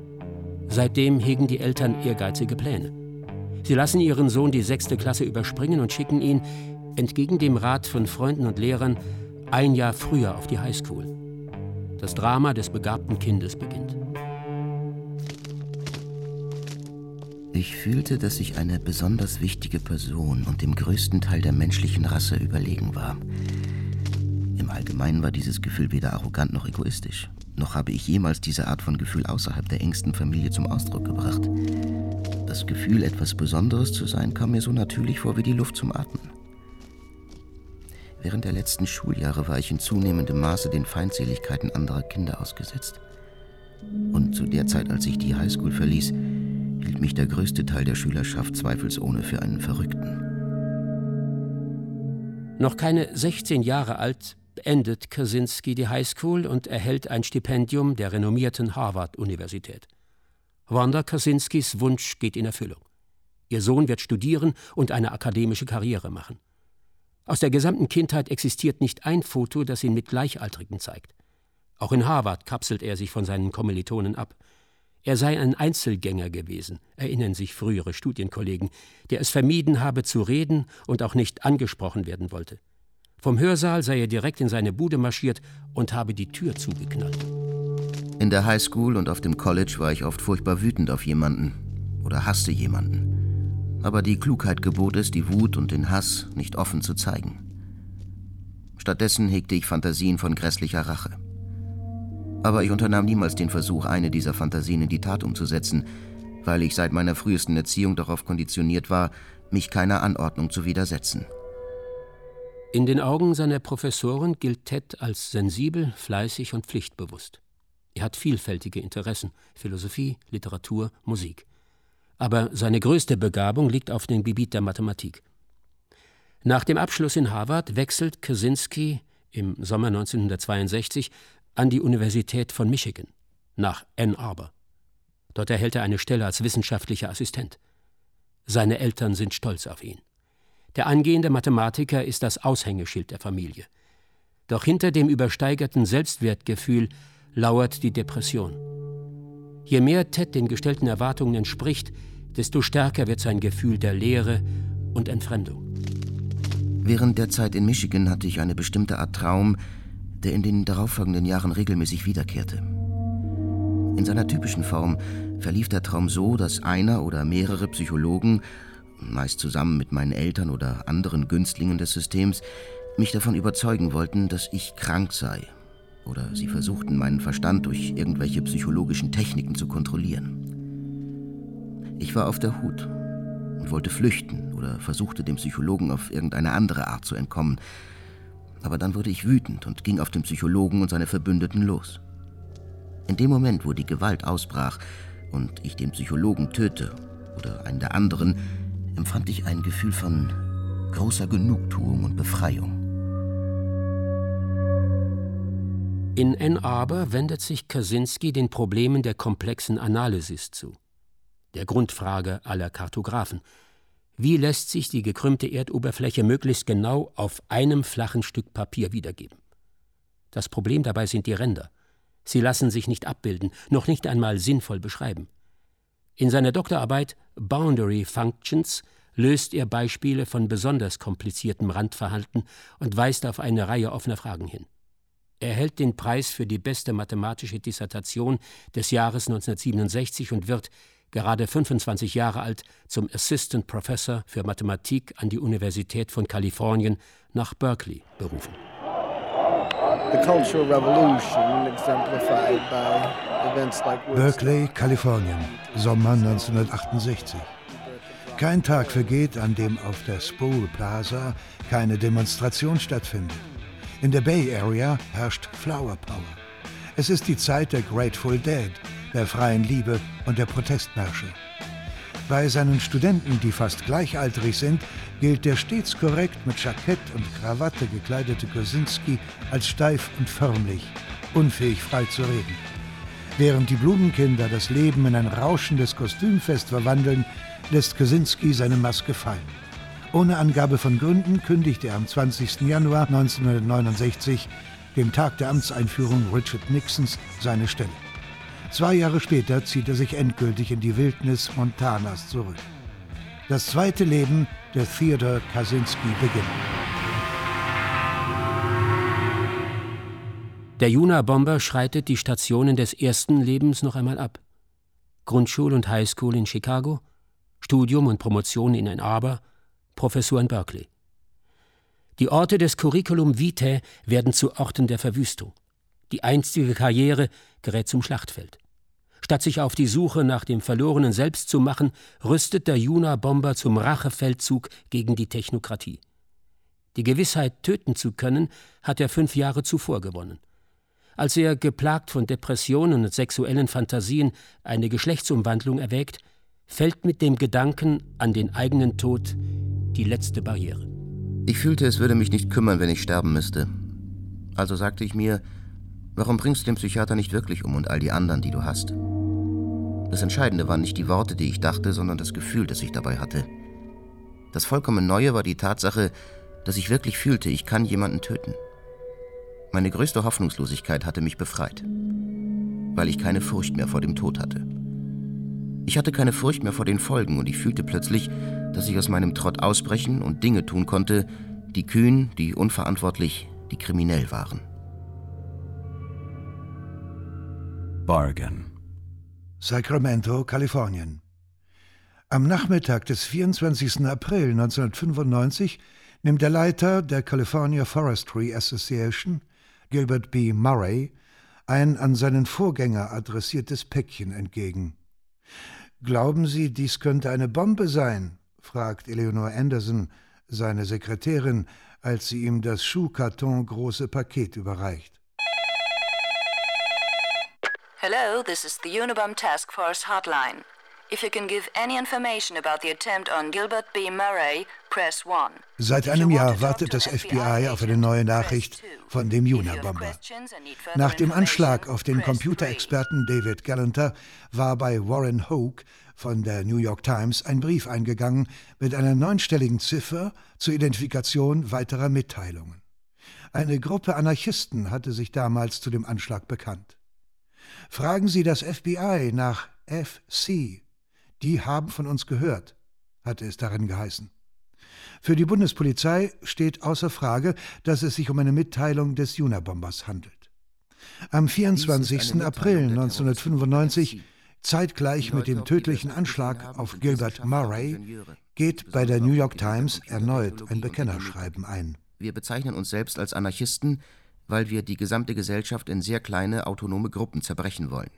Seitdem hegen die Eltern ehrgeizige Pläne. Sie lassen ihren Sohn die 6. Klasse überspringen und schicken ihn, entgegen dem Rat von Freunden und Lehrern, 1 Jahr früher auf die Highschool. Das Drama des begabten Kindes beginnt. Ich fühlte, dass ich eine besonders wichtige Person und dem größten Teil der menschlichen Rasse überlegen war. Im Allgemeinen war dieses Gefühl weder arrogant noch egoistisch. Noch habe ich jemals diese Art von Gefühl außerhalb der engsten Familie zum Ausdruck gebracht. Das Gefühl, etwas Besonderes zu sein, kam mir so natürlich vor wie die Luft zum Atmen. Während der letzten Schuljahre war ich in zunehmendem Maße den Feindseligkeiten anderer Kinder ausgesetzt. Und zu der Zeit, als ich die Highschool verließ, hielt mich der größte Teil der Schülerschaft zweifelsohne für einen Verrückten. Noch keine 16 Jahre alt beendet Kaczynski die Highschool und erhält ein Stipendium der renommierten Harvard-Universität. Wanda Kaczynskis Wunsch geht in Erfüllung. Ihr Sohn wird studieren und eine akademische Karriere machen. Aus der gesamten Kindheit existiert nicht ein Foto, das ihn mit Gleichaltrigen zeigt. Auch in Harvard kapselt er sich von seinen Kommilitonen ab. Er sei ein Einzelgänger gewesen, erinnern sich frühere Studienkollegen, der es vermieden habe zu reden und auch nicht angesprochen werden wollte. Vom Hörsaal sei er direkt in seine Bude marschiert und habe die Tür zugeknallt. In der Highschool und auf dem College war ich oft furchtbar wütend auf jemanden oder hasste jemanden. Aber die Klugheit gebot es, die Wut und den Hass nicht offen zu zeigen. Stattdessen hegte ich Fantasien von grässlicher Rache. Aber ich unternahm niemals den Versuch, eine dieser Fantasien in die Tat umzusetzen, weil ich seit meiner frühesten Erziehung darauf konditioniert war, mich keiner Anordnung zu widersetzen. In den Augen seiner Professoren gilt Ted als sensibel, fleißig und pflichtbewusst. Er hat vielfältige Interessen: Philosophie, Literatur, Musik. Aber seine größte Begabung liegt auf dem Gebiet der Mathematik. Nach dem Abschluss in Harvard wechselt Kaczynski im Sommer 1962 an die Universität von Michigan, nach Ann Arbor. Dort erhält er eine Stelle als wissenschaftlicher Assistent. Seine Eltern sind stolz auf ihn. Der angehende Mathematiker ist das Aushängeschild der Familie. Doch hinter dem übersteigerten Selbstwertgefühl lauert die Depression. Je mehr Ted den gestellten Erwartungen entspricht, desto stärker wird sein Gefühl der Leere und Entfremdung. Während der Zeit in Michigan hatte ich eine bestimmte Art Traum, der in den darauffolgenden Jahren regelmäßig wiederkehrte. In seiner typischen Form verlief der Traum so, dass einer oder mehrere Psychologen, meist zusammen mit meinen Eltern oder anderen Günstlingen des Systems, mich davon überzeugen wollten, dass ich krank sei. Oder sie versuchten, meinen Verstand durch irgendwelche psychologischen Techniken zu kontrollieren. Ich war auf der Hut und wollte flüchten oder versuchte, dem Psychologen auf irgendeine andere Art zu entkommen. Aber dann wurde ich wütend und ging auf den Psychologen und seine Verbündeten los. In dem Moment, wo die Gewalt ausbrach und ich den Psychologen töte oder einen der anderen, empfand ich ein Gefühl von großer Genugtuung und Befreiung. In Ann Arbor wendet sich Kaczynski den Problemen der komplexen Analysis zu, der Grundfrage aller Kartographen. Wie lässt sich die gekrümmte Erdoberfläche möglichst genau auf einem flachen Stück Papier wiedergeben? Das Problem dabei sind die Ränder. Sie lassen sich nicht abbilden, noch nicht einmal sinnvoll beschreiben. In seiner Doktorarbeit Boundary Functions löst er Beispiele von besonders kompliziertem Randverhalten und weist auf eine Reihe offener Fragen hin. Er erhält den Preis für die beste mathematische Dissertation des Jahres 1967 und wird, gerade 25 Jahre alt, zum Assistant Professor für Mathematik an die Universität von Kalifornien nach Berkeley berufen. Berkeley, Kalifornien, Sommer 1968. Kein Tag vergeht, an dem auf der Sproul Plaza keine Demonstration stattfindet. In der Bay Area herrscht Flower Power. Es ist die Zeit der Grateful Dead, der freien Liebe und der Protestmärsche. Bei seinen Studenten, die fast gleichaltrig sind, gilt der stets korrekt mit Jackett und Krawatte gekleidete Kaczynski als steif und förmlich, unfähig frei zu reden. Während die Blumenkinder das Leben in ein rauschendes Kostümfest verwandeln, lässt Kaczynski seine Maske fallen. Ohne Angabe von Gründen kündigte er am 20. Januar 1969, dem Tag der Amtseinführung Richard Nixons, seine Stelle. 2 Jahre später zieht er sich endgültig in die Wildnis Montanas zurück. Das zweite Leben der Theodore Kaczynski beginnt. Der Unabomber schreitet die Stationen des ersten Lebens noch einmal ab. Grundschule und Highschool in Chicago, Studium und Promotion in Ann Arbor, Professur in Berkeley. Die Orte des Curriculum Vitae werden zu Orten der Verwüstung. Die einstige Karriere gerät zum Schlachtfeld. Statt sich auf die Suche nach dem verlorenen Selbst zu machen, rüstet der Unabomber zum Rachefeldzug gegen die Technokratie. Die Gewissheit, töten zu können, hat er 5 Jahre zuvor gewonnen. Als er, geplagt von Depressionen und sexuellen Fantasien, eine Geschlechtsumwandlung erwägt, fällt mit dem Gedanken an den eigenen Tod die letzte Barriere. Ich fühlte, es würde mich nicht kümmern, wenn ich sterben müsste. Also sagte ich mir, warum bringst du den Psychiater nicht wirklich um und all die anderen, die du hast? Das Entscheidende waren nicht die Worte, die ich dachte, sondern das Gefühl, das ich dabei hatte. Das vollkommen Neue war die Tatsache, dass ich wirklich fühlte, ich kann jemanden töten. Meine größte Hoffnungslosigkeit hatte mich befreit, weil ich keine Furcht mehr vor dem Tod hatte. Ich hatte keine Furcht mehr vor den Folgen und ich fühlte plötzlich, dass ich aus meinem Trott ausbrechen und Dinge tun konnte, die kühn, die unverantwortlich, die kriminell waren. Bargain. Sacramento, Kalifornien. Am Nachmittag des 24. April 1995 nimmt der Leiter der California Forestry Association, Gilbert B. Murray, ein an seinen Vorgänger adressiertes Päckchen entgegen. »Glauben Sie, dies könnte eine Bombe sein?« fragt Eleanor Anderson, seine Sekretärin, als sie ihm das schuhkartongroße Paket überreicht. Hello, this is the Unabomb Task Force hotline. If you can give any information about the attempt on Gilbert B. Murray, press 1. Seit einem Jahr wartet das FBI auf eine neue Nachricht von dem Unabomber. Nach dem Anschlag auf den Computerexperten David Galanter war bei Warren Hoke von der New York Times ein Brief eingegangen mit einer 9-stelligen Ziffer zur Identifikation weiterer Mitteilungen. Eine Gruppe Anarchisten hatte sich damals zu dem Anschlag bekannt. Fragen Sie das FBI nach FC. Die haben von uns gehört, hatte es darin geheißen. Für die Bundespolizei steht außer Frage, dass es sich um eine Mitteilung des Unabombers handelt. Am 24. April 1995, zeitgleich mit dem tödlichen Anschlag auf Gilbert Murray, geht bei der New York Times erneut ein Bekennerschreiben ein. Wir bezeichnen uns selbst als Anarchisten, weil wir die gesamte Gesellschaft in sehr kleine, autonome Gruppen zerbrechen wollen.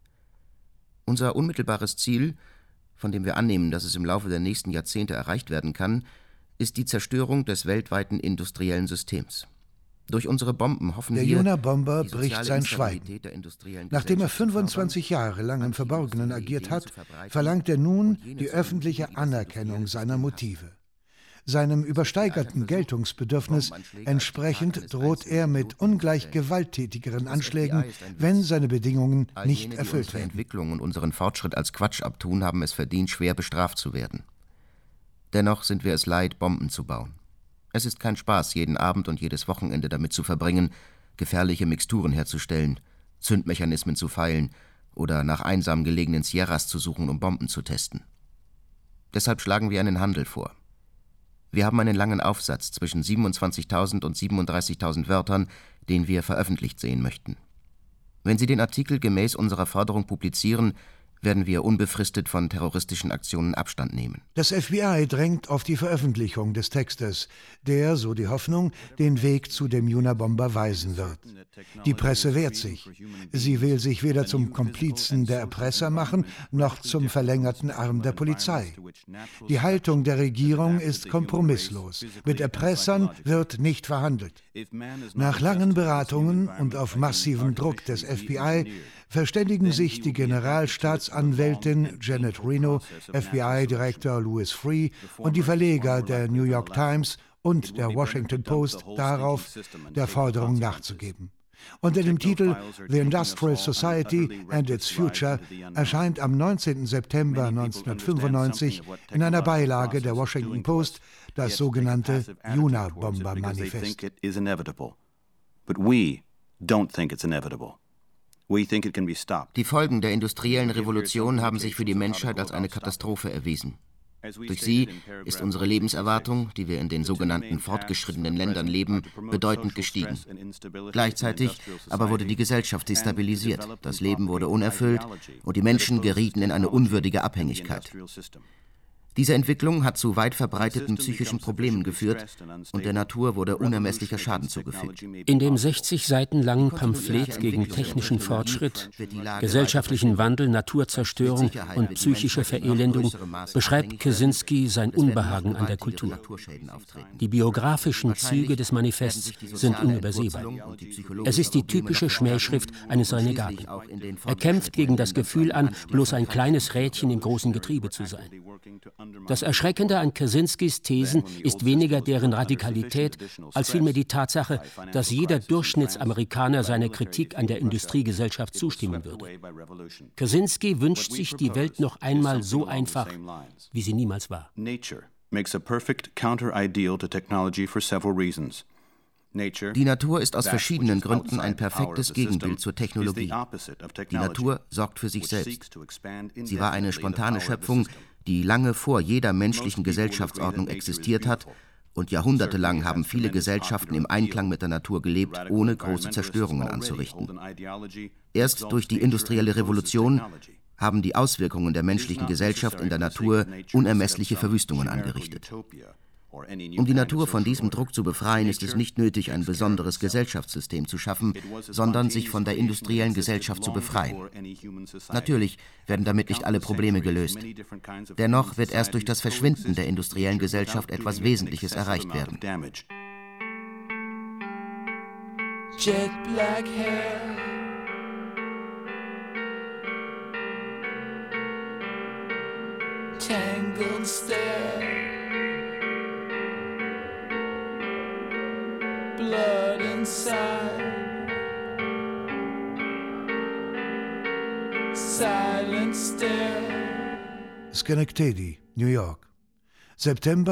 Unser unmittelbares Ziel, von dem wir annehmen, dass es im Laufe der nächsten Jahrzehnte erreicht werden kann, ist die Zerstörung des weltweiten industriellen Systems. Durch unsere Bomben hoffen wir... Der Unabomber bricht sein Schweigen. Nachdem er 25 Jahre lang im Verborgenen agiert hat, verlangt er nun die öffentliche Anerkennung seiner Motive. Seinem übersteigerten Geltungsbedürfnis entsprechend droht er mit ungleich gewalttätigeren Anschlägen, wenn seine Bedingungen nicht erfüllt werden. Die Entwicklung und unseren Fortschritt als Quatsch abtun, haben es verdient, schwer bestraft zu werden. Dennoch sind wir es leid, Bomben zu bauen. Es ist kein Spaß, jeden Abend und jedes Wochenende damit zu verbringen, gefährliche Mixturen herzustellen, Zündmechanismen zu feilen oder nach einsam gelegenen Sierras zu suchen, um Bomben zu testen. Deshalb schlagen wir einen Handel vor. Wir haben einen langen Aufsatz zwischen 27.000 und 37.000 Wörtern, den wir veröffentlicht sehen möchten. Wenn Sie den Artikel gemäß unserer Forderung publizieren, werden wir unbefristet von terroristischen Aktionen Abstand nehmen. Das FBI drängt auf die Veröffentlichung des Textes, der, so die Hoffnung, den Weg zu dem Unabomber weisen wird. Die Presse wehrt sich. Sie will sich weder zum Komplizen der Erpresser machen, noch zum verlängerten Arm der Polizei. Die Haltung der Regierung ist kompromisslos. Mit Erpressern wird nicht verhandelt. Nach langen Beratungen und auf massiven Druck des FBI verständigen sich die Generalstaatsanwältin Janet Reno, FBI-Direktor Louis Freeh und die Verleger der New York Times und der Washington Post darauf, der Forderung nachzugeben. Unter dem Titel The Industrial Society and its Future erscheint am 19. September 1995 in einer Beilage der Washington Post das sogenannte Unabomber-Manifest. Die Folgen der industriellen Revolution haben sich für die Menschheit als eine Katastrophe erwiesen. Durch sie ist unsere Lebenserwartung, die wir in den sogenannten fortgeschrittenen Ländern leben, bedeutend gestiegen. Gleichzeitig aber wurde die Gesellschaft destabilisiert, das Leben wurde unerfüllt und die Menschen gerieten in eine unwürdige Abhängigkeit. Diese Entwicklung hat zu weit verbreiteten psychischen Problemen geführt und der Natur wurde unermesslicher Schaden zugefügt. In dem 60 Seiten langen Pamphlet gegen technischen Fortschritt, gesellschaftlichen Wandel, Naturzerstörung und psychische Verelendung beschreibt Kaczynski sein Unbehagen an der Kultur. Die biografischen Züge des Manifests sind unübersehbar. Es ist die typische Schmähschrift eines Renegaten. Er kämpft gegen das Gefühl an, bloß ein kleines Rädchen im großen Getriebe zu sein. Das Erschreckende an Kaczynskis Thesen ist weniger deren Radikalität, als vielmehr die Tatsache, dass jeder Durchschnittsamerikaner seiner Kritik an der Industriegesellschaft zustimmen würde. Kaczynski wünscht sich die Welt noch einmal so einfach, wie sie niemals war. Die Natur ist aus verschiedenen Gründen ein perfektes Gegenbild zur Technologie. Die Natur sorgt für sich selbst. Sie war eine spontane Schöpfung, die lange vor jeder menschlichen Gesellschaftsordnung existiert hat, und jahrhundertelang haben viele Gesellschaften im Einklang mit der Natur gelebt, ohne große Zerstörungen anzurichten. Erst durch die industrielle Revolution haben die Auswirkungen der menschlichen Gesellschaft in der Natur unermessliche Verwüstungen angerichtet. Um die Natur von diesem Druck zu befreien, ist es nicht nötig, ein besonderes Gesellschaftssystem zu schaffen, sondern sich von der industriellen Gesellschaft zu befreien. Natürlich werden damit nicht alle Probleme gelöst. Dennoch wird erst durch das Verschwinden der industriellen Gesellschaft etwas Wesentliches erreicht werden. Jet black hair, tangled stare, blood inside, silent stare. Schenectady, New York, September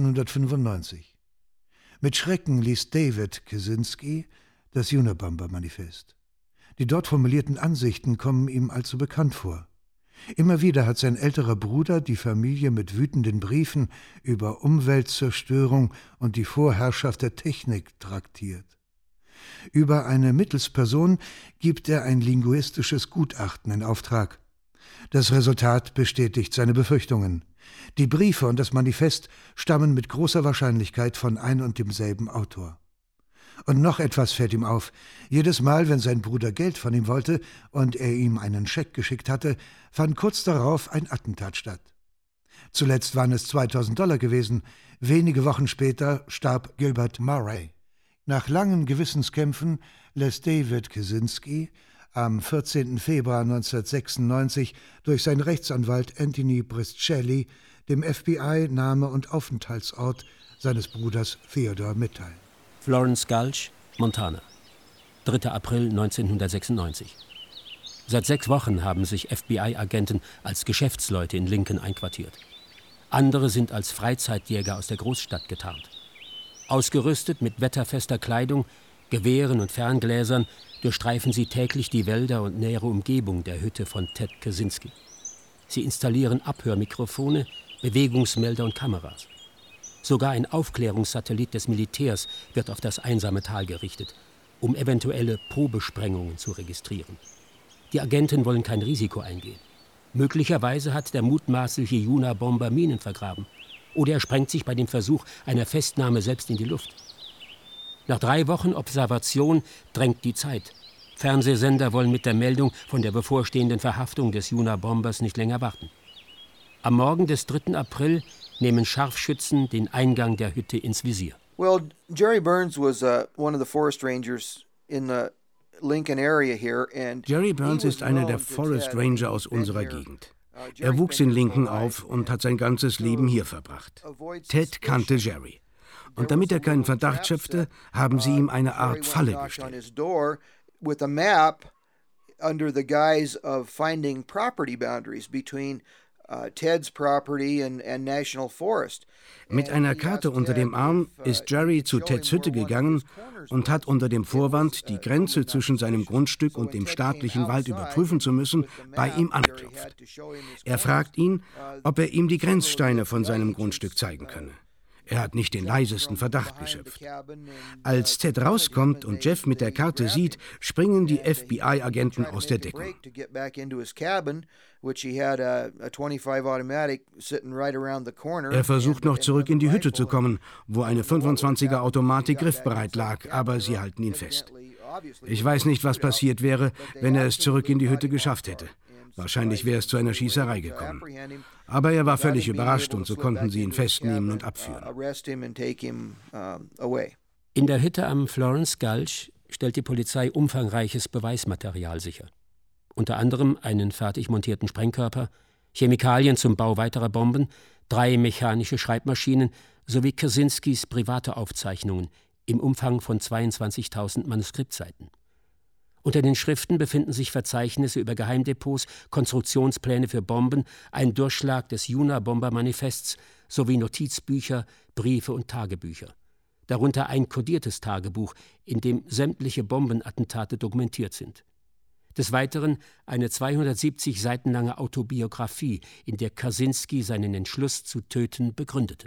1995. Mit Schrecken liest David Kaczynski das Unabomber-Manifest. Die dort formulierten Ansichten kommen ihm allzu bekannt vor. Immer wieder hat sein älterer Bruder die Familie mit wütenden Briefen über Umweltzerstörung und die Vorherrschaft der Technik traktiert. Über eine Mittelsperson gibt er ein linguistisches Gutachten in Auftrag. Das Resultat bestätigt seine Befürchtungen. Die Briefe und das Manifest stammen mit großer Wahrscheinlichkeit von ein und demselben Autor. Und noch etwas fällt ihm auf. Jedes Mal, wenn sein Bruder Geld von ihm wollte und er ihm einen Scheck geschickt hatte, fand kurz darauf ein Attentat statt. Zuletzt waren es $2000 gewesen. Wenige Wochen später starb Gilbert Murray. Nach langen Gewissenskämpfen lässt David Kaczynski am 14. Februar 1996 durch seinen Rechtsanwalt Anthony Briscelli dem FBI Name und Aufenthaltsort seines Bruders Theodore mitteilen. Florence Gulch, Montana, 3. April 1996. Seit 6 Wochen haben sich FBI-Agenten als Geschäftsleute in Lincoln einquartiert. Andere sind als Freizeitjäger aus der Großstadt getarnt. Ausgerüstet mit wetterfester Kleidung, Gewehren und Ferngläsern durchstreifen sie täglich die Wälder und nähere Umgebung der Hütte von Ted Kaczynski. Sie installieren Abhörmikrofone, Bewegungsmelder und Kameras. Sogar ein Aufklärungssatellit des Militärs wird auf das einsame Tal gerichtet, um eventuelle Probesprengungen zu registrieren. Die Agenten wollen kein Risiko eingehen. Möglicherweise hat der mutmaßliche Unabomber Minen vergraben. Oder er sprengt sich bei dem Versuch einer Festnahme selbst in die Luft. Nach 3 Wochen Observation drängt die Zeit. Fernsehsender wollen mit der Meldung von der bevorstehenden Verhaftung des Unabombers nicht länger warten. Am Morgen des 3. April nehmen Scharfschützen den Eingang der Hütte ins Visier. Well, Jerry Burns was one of the forest rangers in the Lincoln area here, and Jerry Burns ist einer der Forest Ranger aus unserer Gegend. Er wuchs in Lincoln auf und hat sein ganzes Leben hier verbracht. Ted kannte Jerry. Und damit er keinen Verdacht schöpfte, haben sie ihm eine Art Falle gestellt. With a map under the guise of finding property boundaries between Ted's property and National Forest. Mit einer Karte unter dem Arm ist Jerry zu Teds Hütte gegangen und hat unter dem Vorwand, die Grenze zwischen seinem Grundstück und dem staatlichen Wald überprüfen zu müssen, bei ihm angeklopft. Er fragt ihn, ob er ihm die Grenzsteine von seinem Grundstück zeigen könne. Er hat nicht den leisesten Verdacht geschöpft. Als Ted rauskommt und Jeff mit der Karte sieht, springen die FBI-Agenten aus der Deckung. Er versucht noch zurück in die Hütte zu kommen, wo eine 25er Automatik griffbereit lag, aber sie halten ihn fest. Ich weiß nicht, was passiert wäre, wenn er es zurück in die Hütte geschafft hätte. Wahrscheinlich wäre es zu einer Schießerei gekommen. Aber er war völlig überrascht und so konnten sie ihn festnehmen und abführen. In der Hütte am Florence Gulch stellt die Polizei umfangreiches Beweismaterial sicher. Unter anderem einen fertig montierten Sprengkörper, Chemikalien zum Bau weiterer Bomben, 3 mechanische Schreibmaschinen sowie Kaczynskis private Aufzeichnungen im Umfang von 22.000 Manuskriptseiten. Unter den Schriften befinden sich Verzeichnisse über Geheimdepots, Konstruktionspläne für Bomben, ein Durchschlag des Unabomber-Manifests sowie Notizbücher, Briefe und Tagebücher. Darunter ein kodiertes Tagebuch, in dem sämtliche Bombenattentate dokumentiert sind. Des Weiteren eine 270 Seiten lange Autobiografie, in der Kaczynski seinen Entschluss zu töten begründete.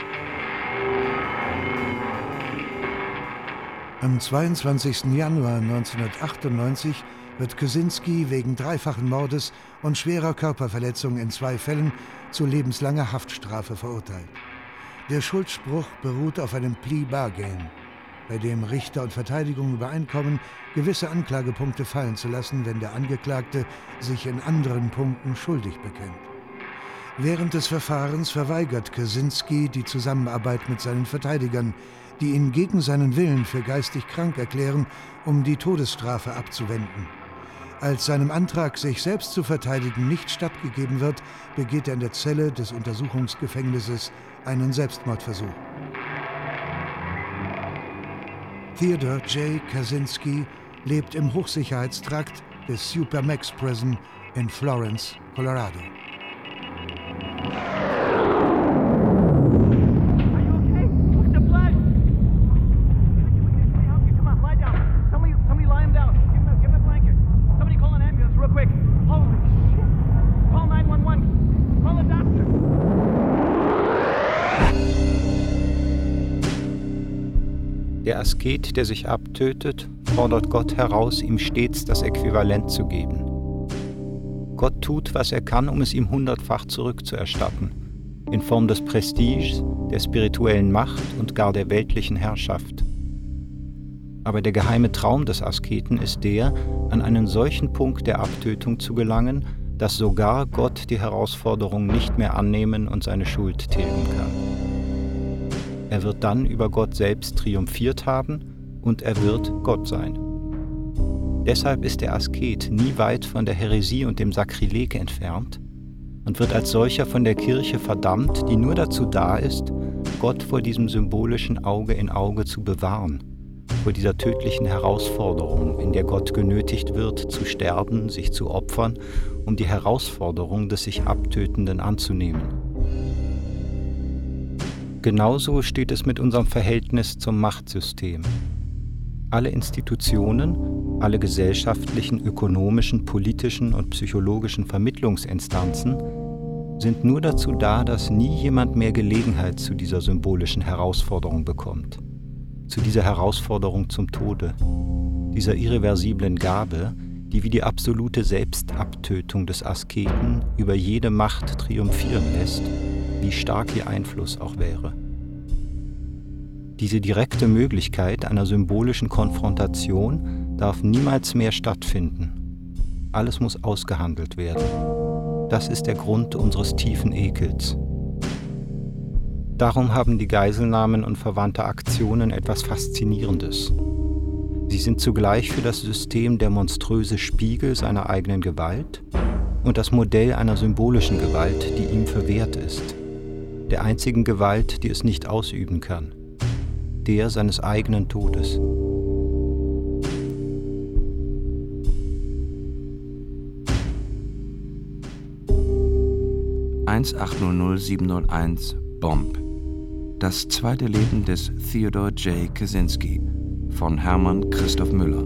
Am 22. Januar 1998 wird Kaczynski wegen 3-fachen Mordes und schwerer Körperverletzung in 2 Fällen zu lebenslanger Haftstrafe verurteilt. Der Schuldspruch beruht auf einem Plea bargain, bei dem Richter und Verteidigung übereinkommen, gewisse Anklagepunkte fallen zu lassen, wenn der Angeklagte sich in anderen Punkten schuldig bekennt. Während des Verfahrens verweigert Kaczynski die Zusammenarbeit mit seinen Verteidigern, die ihn gegen seinen Willen für geistig krank erklären, um die Todesstrafe abzuwenden. Als seinem Antrag, sich selbst zu verteidigen, nicht stattgegeben wird, begeht er in der Zelle des Untersuchungsgefängnisses einen Selbstmordversuch. Theodore J. Kaczynski lebt im Hochsicherheitstrakt des Supermax Prison in Florence, Colorado. Der Asket, der sich abtötet, fordert Gott heraus, ihm stets das Äquivalent zu geben. Gott tut, was er kann, um es ihm 100-fach zurückzuerstatten, in Form des Prestiges, der spirituellen Macht und gar der weltlichen Herrschaft. Aber der geheime Traum des Asketen ist der, an einen solchen Punkt der Abtötung zu gelangen, dass sogar Gott die Herausforderung nicht mehr annehmen und seine Schuld tilgen kann. Er wird dann über Gott selbst triumphiert haben und er wird Gott sein. Deshalb ist der Asket nie weit von der Häresie und dem Sakrileg entfernt und wird als solcher von der Kirche verdammt, die nur dazu da ist, Gott vor diesem symbolischen Auge in Auge zu bewahren, vor dieser tödlichen Herausforderung, in der Gott genötigt wird, zu sterben, sich zu opfern, um die Herausforderung des sich Abtötenden anzunehmen. Genauso steht es mit unserem Verhältnis zum Machtsystem. Alle Institutionen, alle gesellschaftlichen, ökonomischen, politischen und psychologischen Vermittlungsinstanzen sind nur dazu da, dass nie jemand mehr Gelegenheit zu dieser symbolischen Herausforderung bekommt. Zu dieser Herausforderung zum Tode, dieser irreversiblen Gabe, die wie die absolute Selbstabtötung des Asketen über jede Macht triumphieren lässt, wie stark ihr Einfluss auch wäre. Diese direkte Möglichkeit einer symbolischen Konfrontation darf niemals mehr stattfinden. Alles muss ausgehandelt werden. Das ist der Grund unseres tiefen Ekels. Darum haben die Geiselnahmen und verwandte Aktionen etwas Faszinierendes. Sie sind zugleich für das System der monströse Spiegel seiner eigenen Gewalt und das Modell einer symbolischen Gewalt, die ihm verwehrt ist. Der einzigen Gewalt, die es nicht ausüben kann. Der seines eigenen Todes. (1800701) Bomb. Das zweite Leben des Theodore J. Kaczynski von Hermann Christoph Müller.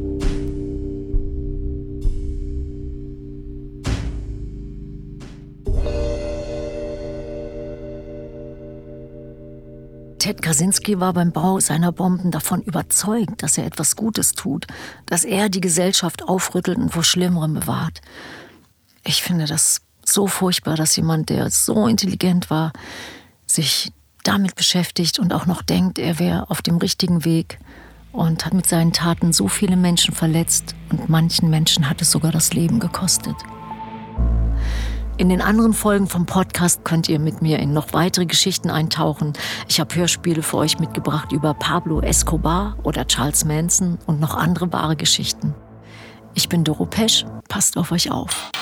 Ted Kaczynski war beim Bau seiner Bomben davon überzeugt, dass er etwas Gutes tut, dass er die Gesellschaft aufrüttelt und vor Schlimmerem bewahrt. Ich finde das so furchtbar, dass jemand, der so intelligent war, sich damit beschäftigt und auch noch denkt, er wäre auf dem richtigen Weg und hat mit seinen Taten so viele Menschen verletzt und manchen Menschen hat es sogar das Leben gekostet. In den anderen Folgen vom Podcast könnt ihr mit mir in noch weitere Geschichten eintauchen. Ich habe Hörspiele für euch mitgebracht über Pablo Escobar oder Charles Manson und noch andere wahre Geschichten. Ich bin Doro Pesch, passt auf euch auf.